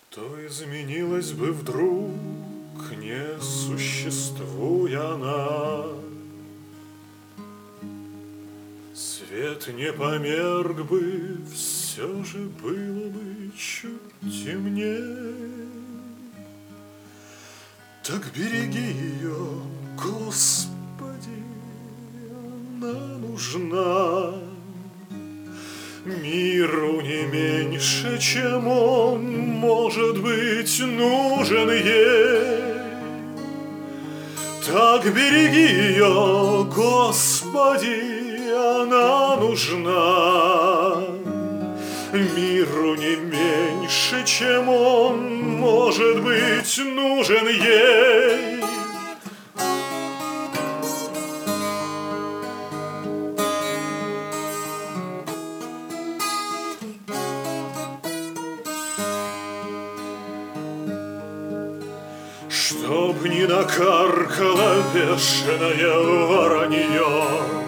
То изменилась бы вдруг, не существуя она. Свет не померк бы, все же было бы чуть темнее. Так береги ее, Господи, она нужна миру не меньше, чем он, может быть, нужен ей. Так береги ее, Господи, она нужна миру не меньше, чем он, может быть, нужен ей. Чтоб не накаркало бешеное воронье,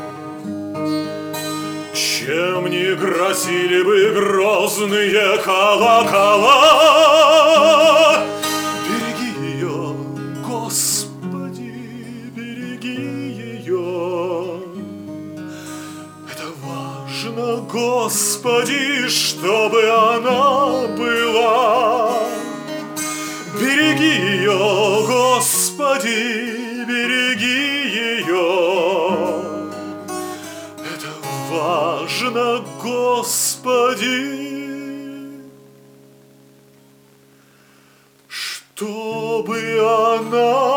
чем не грозили бы грозные колокола. Береги ее, Господи, береги ее. Это важно, Господи, чтобы она была. Береги ее, Господи, береги ее. Это важно, Господи, чтобы она